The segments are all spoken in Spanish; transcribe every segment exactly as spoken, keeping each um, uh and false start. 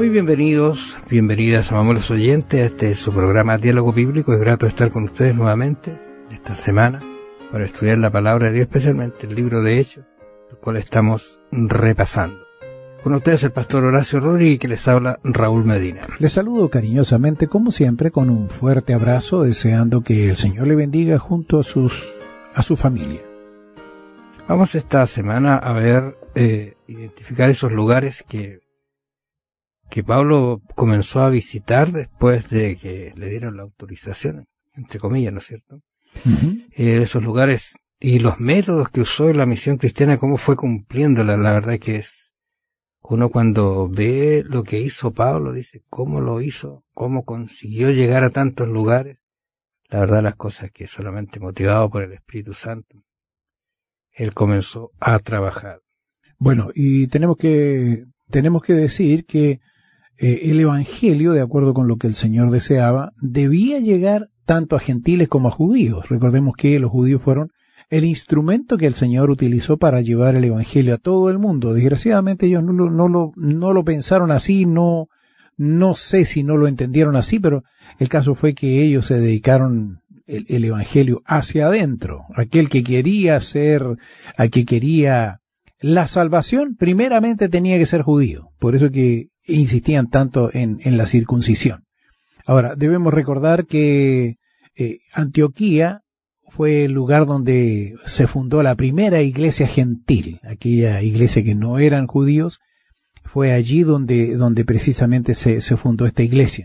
bienvenidos, bienvenidas, amables oyentes, a este su programa Diálogo Bíblico. Es grato estar con ustedes nuevamente esta semana para estudiar la palabra de Dios, especialmente el libro de Hechos, el cual estamos repasando. Con ustedes el pastor Horacio Rodríguez, que les habla Raúl Medina. Les saludo cariñosamente, como siempre, con un fuerte abrazo, deseando que el Señor le bendiga junto a sus a su familia. Vamos esta semana a ver, eh, identificar esos lugares que que Pablo comenzó a visitar después de que le dieron la autorización, entre comillas, ¿no es cierto? Uh-huh. Eh, esos lugares y los métodos que usó en la misión cristiana, cómo fue cumpliéndola. La verdad que es, uno cuando ve lo que hizo Pablo, dice cómo lo hizo, cómo consiguió llegar a tantos lugares. La verdad, las cosas que solamente motivado por el Espíritu Santo, él comenzó a trabajar. Bueno, y tenemos que, tenemos que decir que Eh, el Evangelio, de acuerdo con lo que el Señor deseaba, debía llegar tanto a gentiles como a judíos. Recordemos que los judíos fueron el instrumento que el Señor utilizó para llevar el Evangelio a todo el mundo. Desgraciadamente ellos no lo, no lo, no lo pensaron así, no, no sé si no lo entendieron así, pero el caso fue que ellos se dedicaron el, el Evangelio hacia adentro. Aquel que quería ser, a que quería la salvación, primeramente tenía que ser judío. Por eso que insistían tanto en, en la circuncisión. Ahora, debemos recordar que eh, Antioquía fue el lugar donde se fundó la primera iglesia gentil, aquella iglesia que no eran judíos. Fue allí donde, donde precisamente se, se fundó esta iglesia.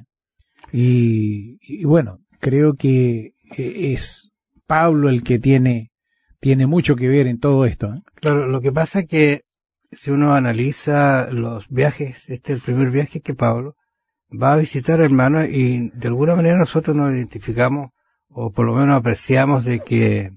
Y, y bueno, creo que es Pablo el que tiene, tiene mucho que ver en todo esto, ¿eh? Claro, lo que pasa es que si uno analiza los viajes, este es el primer viaje que Pablo va a visitar hermanos, y de alguna manera nosotros nos identificamos, o por lo menos apreciamos, de que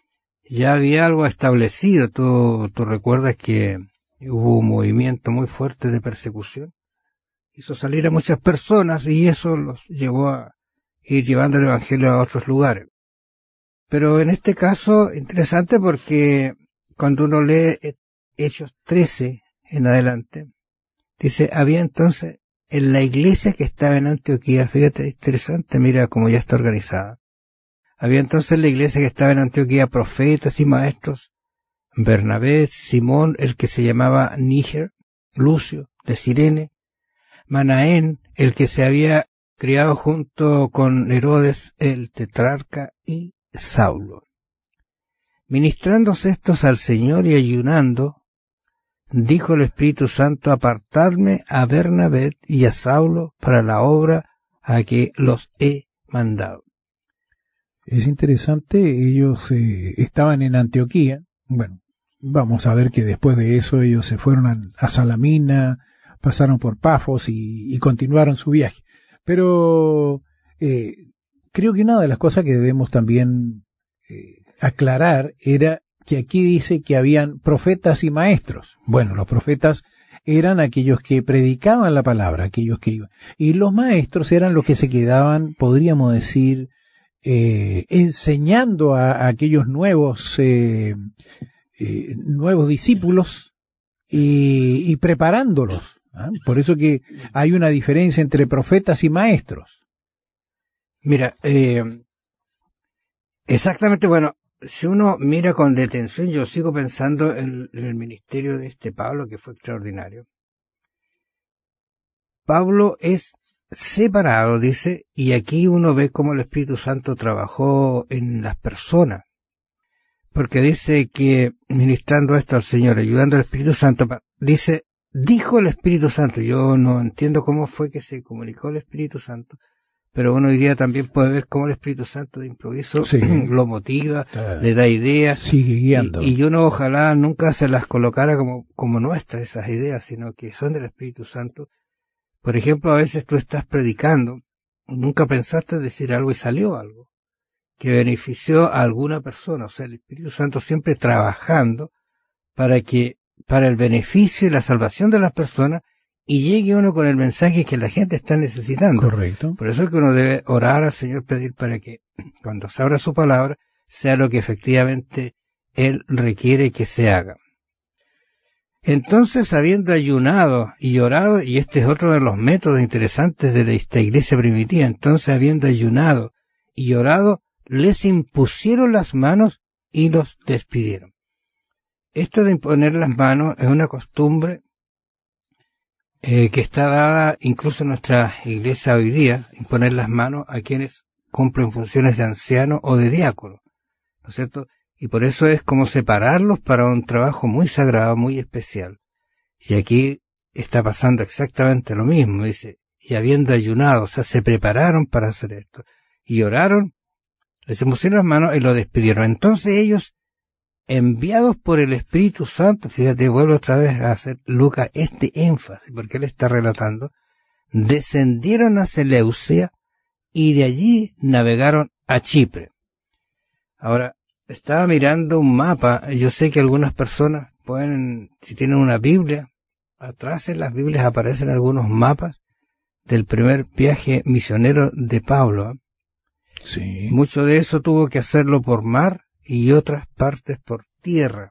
ya había algo establecido. Tú, tú recuerdas que hubo un movimiento muy fuerte de persecución, hizo salir a muchas personas y eso los llevó a ir llevando el Evangelio a otros lugares. Pero en este caso, interesante porque cuando uno lee Hechos trece en adelante, dice, había entonces en la iglesia que estaba en Antioquía, fíjate, interesante, mira cómo ya está organizada. Había entonces en la iglesia que estaba en Antioquía profetas y maestros, Bernabé, Simón, el que se llamaba Níger, Lucio, de Cirene, Manaén, el que se había criado junto con Herodes, el tetrarca, y Saulo. Ministrándose estos al Señor y ayunando, dijo el Espíritu Santo, apartadme a Bernabé y a Saulo para la obra a que los he mandado. Es interesante, ellos eh, estaban en Antioquía. Bueno, vamos a ver que después de eso ellos se fueron a, a Salamina, pasaron por Pafos y, y continuaron su viaje. Pero eh, creo que una de las cosas que debemos también eh, aclarar era que aquí dice que habían profetas y maestros. Bueno, los profetas eran aquellos que predicaban la palabra, aquellos que iban. Y los maestros eran los que se quedaban, podríamos decir, eh, enseñando a, a aquellos nuevos, eh, eh, nuevos discípulos y, y preparándolos. ¿eh? Por eso que hay una diferencia entre profetas y maestros. Mira, eh, exactamente, bueno, si uno mira con detención, yo sigo pensando en, en el ministerio de este Pablo, que fue extraordinario. Pablo es separado, dice, y aquí uno ve cómo el Espíritu Santo trabajó en las personas. Porque dice que ministrando esto al Señor, ayudando al Espíritu Santo, dice, dijo el Espíritu Santo. Yo no entiendo cómo fue que se comunicó el Espíritu Santo, pero uno hoy día también puede ver cómo el Espíritu Santo de improviso sí. lo motiva, uh, le da ideas. Sigue guiando. Y, y uno ojalá nunca se las colocara como, como nuestras esas ideas, sino que son del Espíritu Santo. Por ejemplo, a veces tú estás predicando, nunca pensaste decir algo y salió algo que benefició a alguna persona. O sea, el Espíritu Santo siempre trabajando para que, para el beneficio y la salvación de las personas, y llegue uno con el mensaje que la gente está necesitando. Correcto. Por eso es que uno debe orar al Señor, pedir para que cuando se abra su palabra sea lo que efectivamente Él requiere que se haga. Entonces, habiendo ayunado y orado, y este es otro de los métodos interesantes de esta iglesia primitiva, entonces, habiendo ayunado y orado, les impusieron las manos y los despidieron. Esto de imponer las manos es una costumbre eh, que está dada incluso en nuestra iglesia hoy día, imponer las manos a quienes cumplen funciones de anciano o de diácono, ¿no es cierto? Y por eso es como separarlos para un trabajo muy sagrado, muy especial. Y aquí está pasando exactamente lo mismo, dice, y habiendo ayunado, o sea, se prepararon para hacer esto, y oraron, les impusieron las manos y lo despidieron. Entonces ellos, enviados por el Espíritu Santo, fíjate, vuelvo otra vez a hacer Lucas este énfasis, porque él está relatando, descendieron a Seleucia y de allí navegaron a Chipre. Ahora, estaba mirando un mapa, yo sé que algunas personas pueden, si tienen una Biblia, atrás en las Biblias aparecen algunos mapas del primer viaje misionero de Pablo. Sí. Mucho de eso tuvo que hacerlo por mar y otras partes por tierra.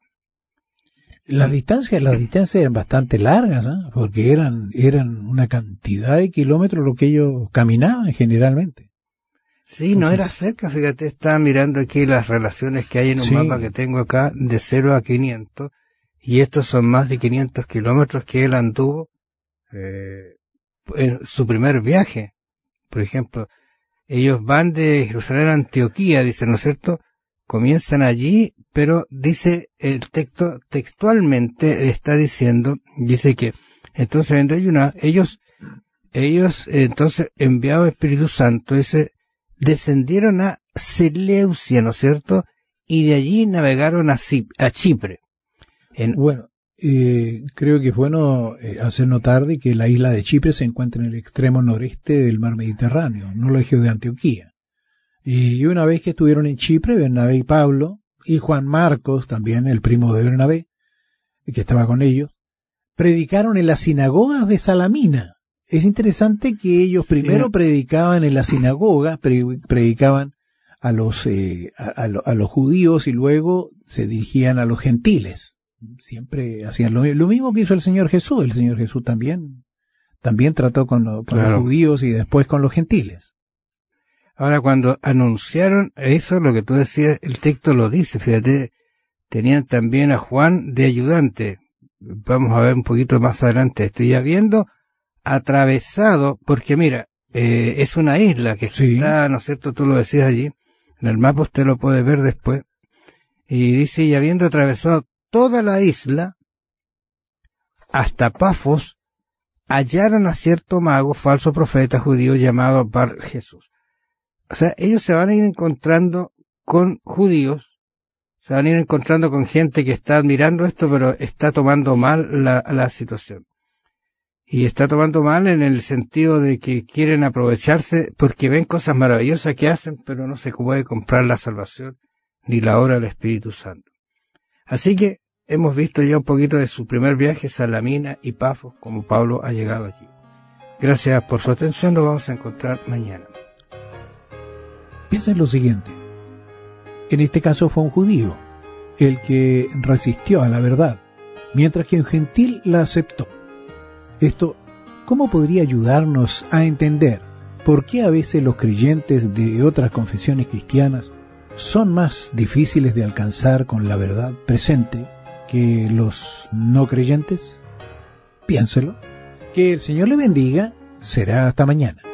Las distancias, las distancias eran bastante largas, ¿eh? Porque eran, eran una cantidad de kilómetros lo que ellos caminaban generalmente. Sí, no era cerca, fíjate, estaba mirando aquí las relaciones que hay en un sí. mapa que tengo acá, de cero a quinientos, y estos son más de quinientos kilómetros que él anduvo eh, en su primer viaje. Por ejemplo, ellos van de Jerusalén a Antioquía, dice, ¿no es cierto? Comienzan allí, pero dice el texto, textualmente está diciendo, dice que, entonces en ayunar, ellos, ellos, entonces, enviado Espíritu Santo, dice, descendieron a Seleucia, ¿no es cierto? Y de allí navegaron a, a Chipre. En... Bueno, eh, creo que es bueno eh, hacer notar de que la isla de Chipre se encuentra en el extremo noreste del mar Mediterráneo, no lejos de Antioquía. Y una vez que estuvieron en Chipre, Bernabé y Pablo, y Juan Marcos, también el primo de Bernabé, que estaba con ellos, predicaron en las sinagogas de Salamina. Es interesante que ellos primero sí. predicaban en la sinagoga, predicaban a los, eh, a, a, a los judíos y luego se dirigían a los gentiles. Siempre hacían lo, lo mismo que hizo el Señor Jesús. El Señor Jesús también, también trató con, lo, con claro. los judíos y después con los gentiles. Ahora, cuando anunciaron eso, lo que tú decías, el texto lo dice, fíjate, tenían también a Juan de ayudante. Vamos a ver un poquito más adelante. Estoy ya viendo atravesado, porque mira, eh, es una isla que sí. está, ¿no es cierto? Tú lo decías allí, en el mapa usted lo puede ver después, y dice, y habiendo atravesado toda la isla, hasta Pafos, hallaron a cierto mago, falso profeta judío llamado Bar Jesús. O sea, ellos se van a ir encontrando con judíos, se van a ir encontrando con gente que está admirando esto, pero está tomando mal la, la situación. Y está tomando mal en el sentido de que quieren aprovecharse porque ven cosas maravillosas que hacen, pero no se puede comprar la salvación ni la obra del Espíritu Santo. Así que hemos visto ya un poquito de su primer viaje, Salamina y Pafos, como Pablo ha llegado allí. Gracias por su atención, nos vamos a encontrar mañana. Piensa en lo siguiente. En este caso fue un judío el que resistió a la verdad, mientras que un gentil la aceptó. Esto, ¿cómo podría ayudarnos a entender por qué a veces los creyentes de otras confesiones cristianas son más difíciles de alcanzar con la verdad presente que los no creyentes? Piénselo. Que el Señor le bendiga. Será hasta mañana.